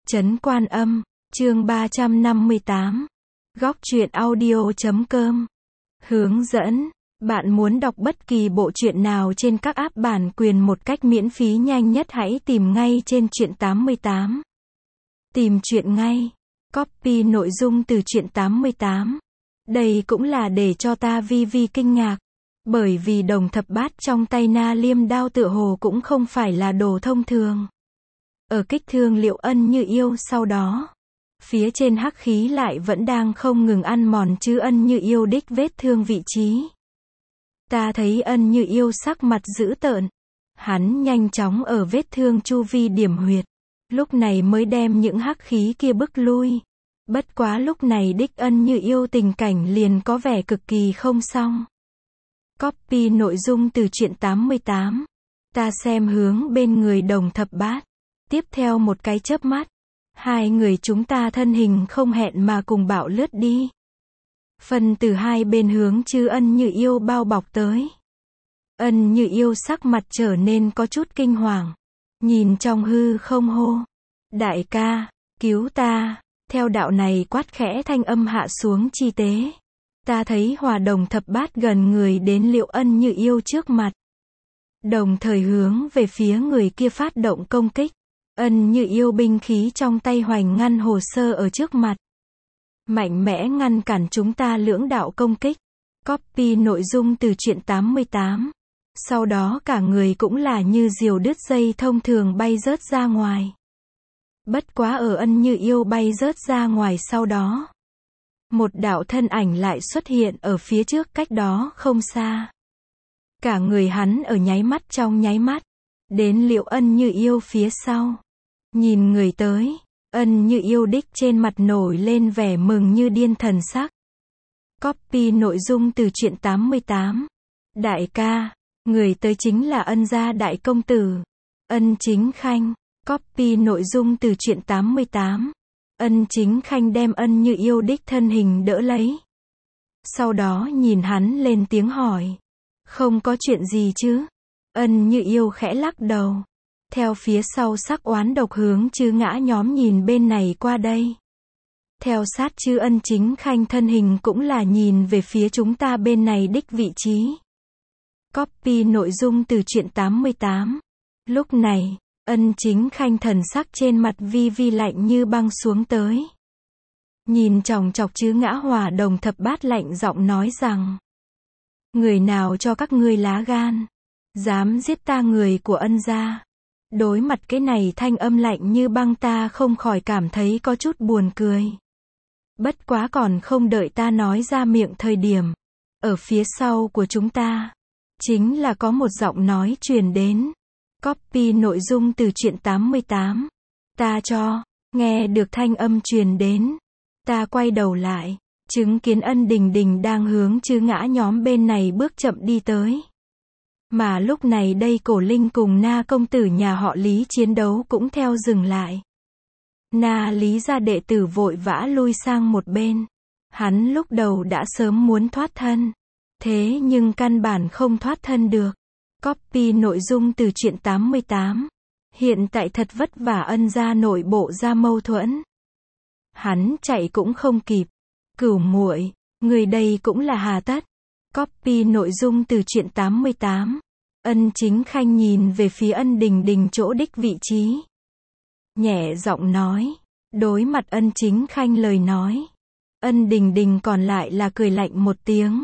Trấn Quan Âm, chương 358. Góc truyện audio.com. Hướng dẫn. Bạn muốn đọc bất kỳ bộ truyện nào trên các app bản quyền một cách miễn phí nhanh nhất hãy tìm ngay trên Truyện 88. Tìm truyện ngay. Copy nội dung từ Truyện 88. Đây cũng là để cho ta vi kinh ngạc. Bởi vì đồng thập bát trong tay Na Liêm đao tựa hồ cũng không phải là đồ thông thường. Ở kích thương Liệu Ân Như Yêu sau đó, phía trên hắc khí lại vẫn đang không ngừng ăn mòn chứ Ân Như Yêu đích vết thương vị trí. Ta thấy Ân Như Yêu sắc mặt dữ tợn. Hắn nhanh chóng ở vết thương chu vi điểm huyệt. Lúc này mới đem những hắc khí kia bức lui. Bất quá lúc này đích Ân Như Yêu tình cảnh liền có vẻ cực kỳ không xong. Copy nội dung từ Truyện 88. Ta xem hướng bên người đồng thập bát. Tiếp theo một cái chớp mắt, hai người chúng ta thân hình không hẹn mà cùng bạo lướt đi. Phần từ hai bên hướng chư Ân Như Yêu bao bọc tới. Ân Như Yêu sắc mặt trở nên có chút kinh hoàng. Nhìn trong hư không hô. Đại ca, cứu ta. Theo đạo này quát khẽ thanh âm hạ xuống chi tế. Ta thấy Hòa đồng thập bát gần người đến Liệu Ân Như Yêu trước mặt. Đồng thời hướng về phía người kia phát động công kích. Ân Như Yêu binh khí trong tay hoành ngăn hồ sơ ở trước mặt. Mạnh mẽ ngăn cản chúng ta lưỡng đạo công kích. Copy nội dung từ Truyện 88. Sau đó cả người cũng là như diều đứt dây thông thường bay rớt ra ngoài. Bất quá ở Ân Như Yêu bay rớt ra ngoài sau đó. Một đạo thân ảnh lại xuất hiện ở phía trước cách đó không xa. Cả người hắn ở nháy mắt trong nháy mắt. Đến Liệu Ân Như Yêu phía sau. Nhìn người tới, Ân Như Yêu đích trên mặt nổi lên vẻ mừng như điên thần sắc. Copy nội dung từ Truyện 88. Đại ca, người tới chính là Ân gia đại công tử, Ân Chính Khanh. Copy nội dung từ Truyện 88. Ân Chính Khanh đem Ân Như Yêu đích thân hình đỡ lấy. Sau đó nhìn hắn lên tiếng hỏi. Không có chuyện gì chứ? Ân Như Yêu khẽ lắc đầu. Theo phía sau sắc oán độc hướng chư ngã nhóm nhìn bên này qua đây. Theo sát chư Ân Chính Khanh thân hình cũng là nhìn về phía chúng ta bên này đích vị trí. Copy nội dung từ Truyện 88. Lúc này, Ân Chính Khanh thần sắc trên mặt vi lạnh như băng xuống tới. Nhìn chòng chọc chư ngã Hòa đồng thập bát lạnh giọng nói rằng. Người nào cho các ngươi lá gan, dám giết ta người của Ân gia. Đối mặt cái này thanh âm lạnh như băng ta không khỏi cảm thấy có chút buồn cười. Bất quá còn không đợi ta nói ra miệng thời điểm. Ở phía sau của chúng ta, chính là có một giọng nói truyền đến. Copy nội dung từ Truyện 88. Ta cho, nghe được thanh âm truyền đến. Ta quay đầu lại, chứng kiến Ân Đình Đình đang hướng chư ngã nhóm bên này bước chậm đi tới. Mà lúc này đây Cổ Linh cùng Na công tử nhà họ Lý chiến đấu cũng theo dừng lại. Na Lý gia đệ tử vội vã lui sang một bên. Hắn lúc đầu đã sớm muốn thoát thân. Thế nhưng căn bản không thoát thân được. Copy nội dung từ Truyện 88. Hiện tại thật vất vả Ân gia nội bộ ra mâu thuẫn. Hắn chạy cũng không kịp. Cửu muội, người đây cũng là hà tất. Copy nội dung từ Truyện 88. Ân Chính Khanh nhìn về phía Ân Đình Đình chỗ đích vị trí. Nhẹ giọng nói. Đối mặt Ân Chính Khanh lời nói. Ân Đình Đình còn lại là cười lạnh một tiếng.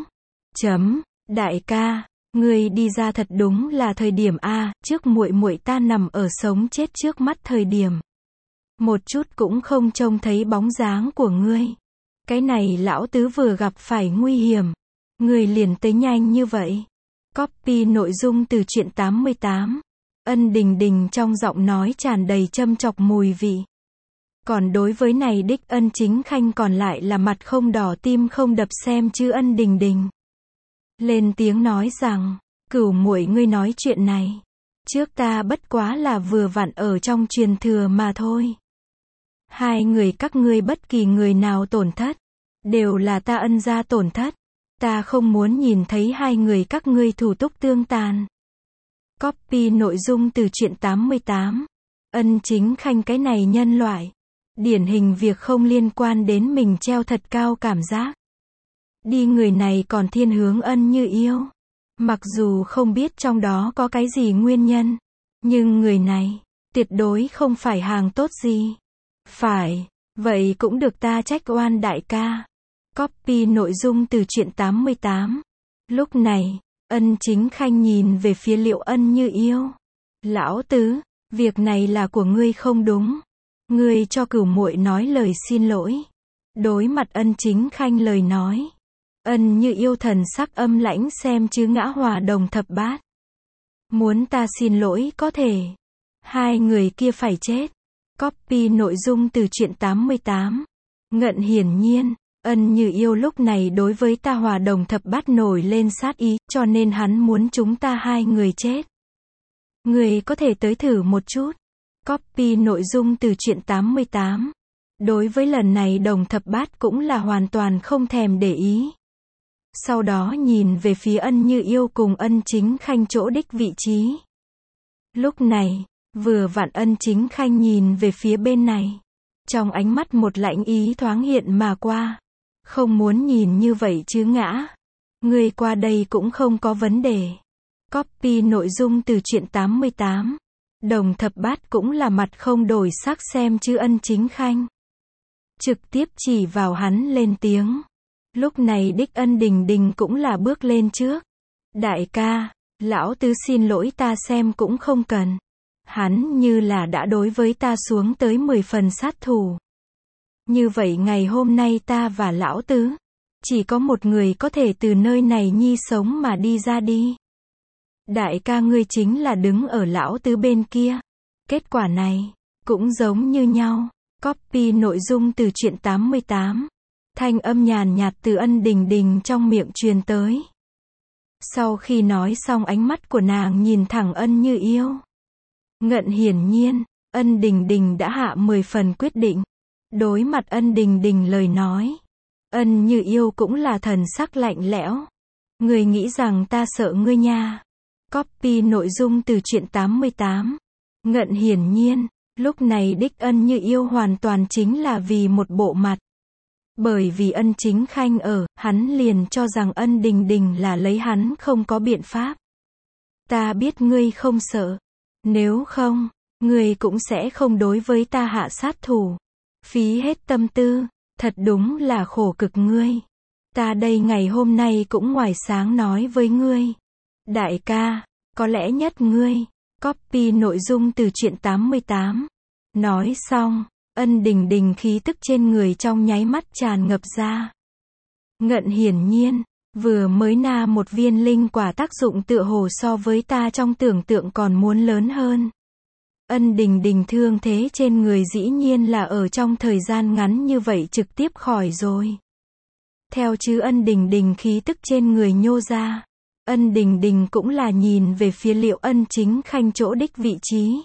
Đại ca, ngươi đi ra thật đúng là thời điểm a, trước muội muội ta nằm ở sống chết trước mắt thời điểm. Một chút cũng không trông thấy bóng dáng của ngươi. Cái này lão tứ vừa gặp phải nguy hiểm. Người liền tới nhanh như vậy. Copy nội dung từ Truyện 88. Ân Đình Đình trong giọng nói tràn đầy châm chọc mùi vị. Còn đối với này đích Ân Chính Khanh còn lại là mặt không đỏ tim không đập xem chứ Ân Đình Đình. Lên tiếng nói rằng, cửu muội ngươi nói chuyện này. Trước ta bất quá là vừa vặn ở trong truyền thừa mà thôi. Hai người các ngươi bất kỳ người nào tổn thất. Đều là ta Ân gia tổn thất. Ta không muốn nhìn thấy hai người các ngươi thủ túc tương tàn. Copy nội dung từ Truyện 88. Ân Chính Khanh cái này nhân loại. Điển hình việc không liên quan đến mình treo thật cao cảm giác. Đi người này còn thiên hướng Ân Như Yêu. Mặc dù không biết trong đó có cái gì nguyên nhân, nhưng người này tuyệt đối không phải hàng tốt gì. Phải, vậy cũng được ta trách oan đại ca. Copy nội dung từ truyện 88. Lúc này, Ân Chính Khanh nhìn về phía Liệu Ân Như Yêu. Lão tứ, việc này là của ngươi không đúng. Ngươi cho cửu muội nói lời xin lỗi. Đối mặt Ân Chính Khanh lời nói, Ân Như Yêu thần sắc âm lãnh xem chứ ngã Hòa Đồng Thập Bát. Muốn ta xin lỗi có thể. Hai người kia phải chết. Copy nội dung từ truyện 88. Ngận hiển nhiên, Ân Như Yêu lúc này đối với ta Hòa Đồng Thập Bát nổi lên sát ý, cho nên hắn muốn chúng ta hai người chết. Người có thể tới thử một chút. Copy nội dung từ truyện 88. Đối với lần này Đồng Thập Bát cũng là hoàn toàn không thèm để ý. Sau đó nhìn về phía Ân Như Yêu cùng Ân Chính Khanh chỗ đích vị trí. Lúc này, vừa vặn Ân Chính Khanh nhìn về phía bên này. Trong ánh mắt một lãnh ý thoáng hiện mà qua. Không muốn nhìn như vậy chứ ngã. Người qua đây cũng không có vấn đề. Copy nội dung từ truyện 88. Đồng Thập Bát cũng là mặt không đổi sắc xem chứ Ân Chính Khanh. Trực tiếp chỉ vào hắn lên tiếng. Lúc này đích Ân Đình Đình cũng là bước lên trước. Đại ca, lão tứ xin lỗi ta xem cũng không cần. Hắn như là đã đối với ta xuống tới 10 phần sát thủ. Như vậy ngày hôm nay ta và lão tứ, chỉ có một người có thể từ nơi này nhi sống mà đi ra đi. Đại ca ngươi chính là đứng ở lão tứ bên kia. Kết quả này, cũng giống như nhau. Copy nội dung từ truyện 88. Thanh âm nhàn nhạt từ Ân Đình Đình trong miệng truyền tới. Sau khi nói xong ánh mắt của nàng nhìn thẳng Ân Như Yêu. Ngận hiển nhiên, Ân Đình Đình đã hạ 10 phần quyết định. Đối mặt Ân Đình Đình lời nói, Ân Như Yêu cũng là thần sắc lạnh lẽo. Người nghĩ rằng ta sợ ngươi nha. Copy nội dung từ truyện 88. Ngận hiển nhiên, lúc này đích Ân Như Yêu hoàn toàn chính là vì một bộ mặt. Bởi vì Ân Chính Khanh ở, hắn liền cho rằng Ân Đình Đình là lấy hắn không có biện pháp. Ta biết ngươi không sợ. Nếu không, ngươi cũng sẽ không đối với ta hạ sát thủ. Phí hết tâm tư, thật đúng là khổ cực ngươi. Ta đây ngày hôm nay cũng ngoài sáng nói với ngươi. Đại ca, có lẽ nhất ngươi. Copy nội dung từ truyện 88. Nói xong, Ân Đình Đình khí tức trên người trong nháy mắt tràn ngập ra. Ngận hiển nhiên, vừa mới na một viên linh quả tác dụng tựa hồ so với ta trong tưởng tượng còn muốn lớn hơn. Ân Đình Đình thương thế trên người dĩ nhiên là ở trong thời gian ngắn như vậy trực tiếp khỏi rồi. Theo chứ Ân Đình Đình khí tức trên người nhô ra, Ân Đình Đình cũng là nhìn về phía Liệu Ân Chính Khanh chỗ đích vị trí.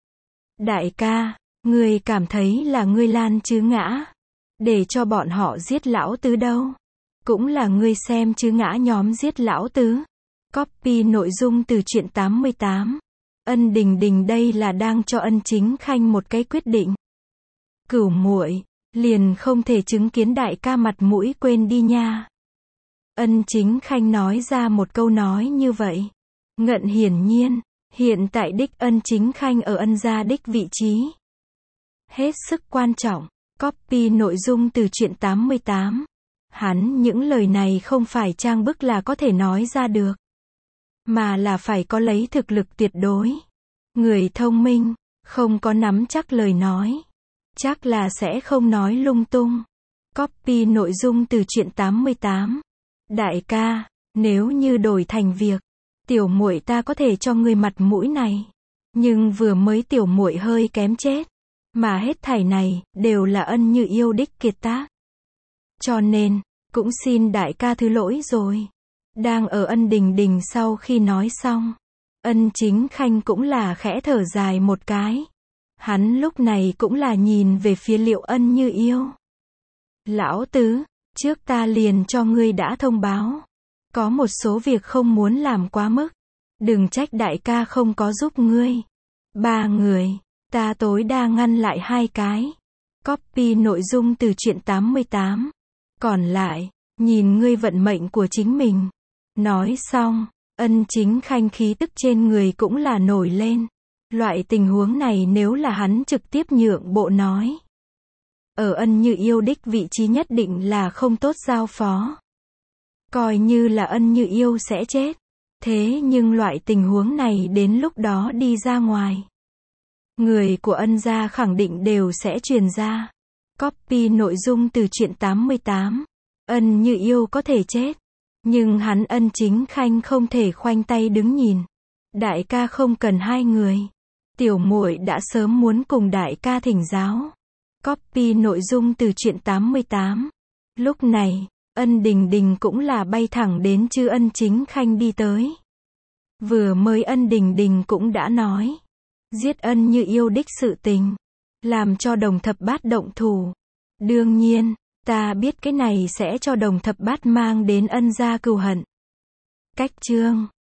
Đại ca, ngươi cảm thấy là ngươi lan chứ ngã, để cho bọn họ giết lão tứ đâu. Cũng là ngươi xem chứ ngã nhóm giết lão tứ. Copy nội dung từ truyện 88. Ân Đình Đình đây là đang cho Ân Chính Khanh một cái quyết định. Cửu muội, liền không thể chứng kiến đại ca mặt mũi quên đi nha. Ân Chính Khanh nói ra một câu nói như vậy. Ngận hiển nhiên, hiện tại đích Ân Chính Khanh ở Ân gia đích vị trí. Hết sức quan trọng. Copy nội dung từ truyện 88. Hắn những lời này không phải trang bức là có thể nói ra được. Mà là phải có lấy thực lực tuyệt đối. Người thông minh, không có nắm chắc lời nói. Chắc là sẽ không nói lung tung. Copy nội dung từ truyện 88. Đại ca, nếu như đổi thành việc, tiểu muội ta có thể cho ngươi mặt mũi này. Nhưng vừa mới tiểu muội hơi kém chết. Mà hết thảy này, đều là Ân Như Yêu đích kiệt tác. Cho nên, cũng xin đại ca thứ lỗi rồi. Đang ở Ân Đình Đình sau khi nói xong, Ân Chính Khanh cũng là khẽ thở dài một cái. Hắn lúc này cũng là nhìn về phía Liệu Ân Như Yêu. Lão tứ, trước ta liền cho ngươi đã thông báo. Có một số việc không muốn làm quá mức. Đừng trách đại ca không có giúp ngươi. 3 người, ta tối đa ngăn lại 2 cái. Copy nội dung từ truyện 88. Còn lại, nhìn ngươi vận mệnh của chính mình. Nói xong, Ân Chính Khanh khí tức trên người cũng là nổi lên. Loại tình huống này nếu là hắn trực tiếp nhượng bộ nói. Ở Ân Như Yêu đích vị trí nhất định là không tốt giao phó. Coi như là Ân Như Yêu sẽ chết. Thế nhưng loại tình huống này đến lúc đó đi ra ngoài. Người của Ân gia khẳng định đều sẽ truyền ra. Copy nội dung từ truyện 88. Ân Như Yêu có thể chết. Nhưng hắn Ân Chính Khanh không thể khoanh tay đứng nhìn. Đại ca không cần hai người. Tiểu muội đã sớm muốn cùng đại ca thỉnh giáo. Copy nội dung từ truyện 88. Lúc này, Ân Đình Đình cũng là bay thẳng đến chư Ân Chính Khanh đi tới. Vừa mới Ân Đình Đình cũng đã nói. Giết Ân Như Yêu đích sự tình. Làm cho Đồng Thập Bát động thủ. Đương nhiên, ta biết cái này sẽ cho Đồng Thập Bát mang đến Ân gia cừu hận. Cách chương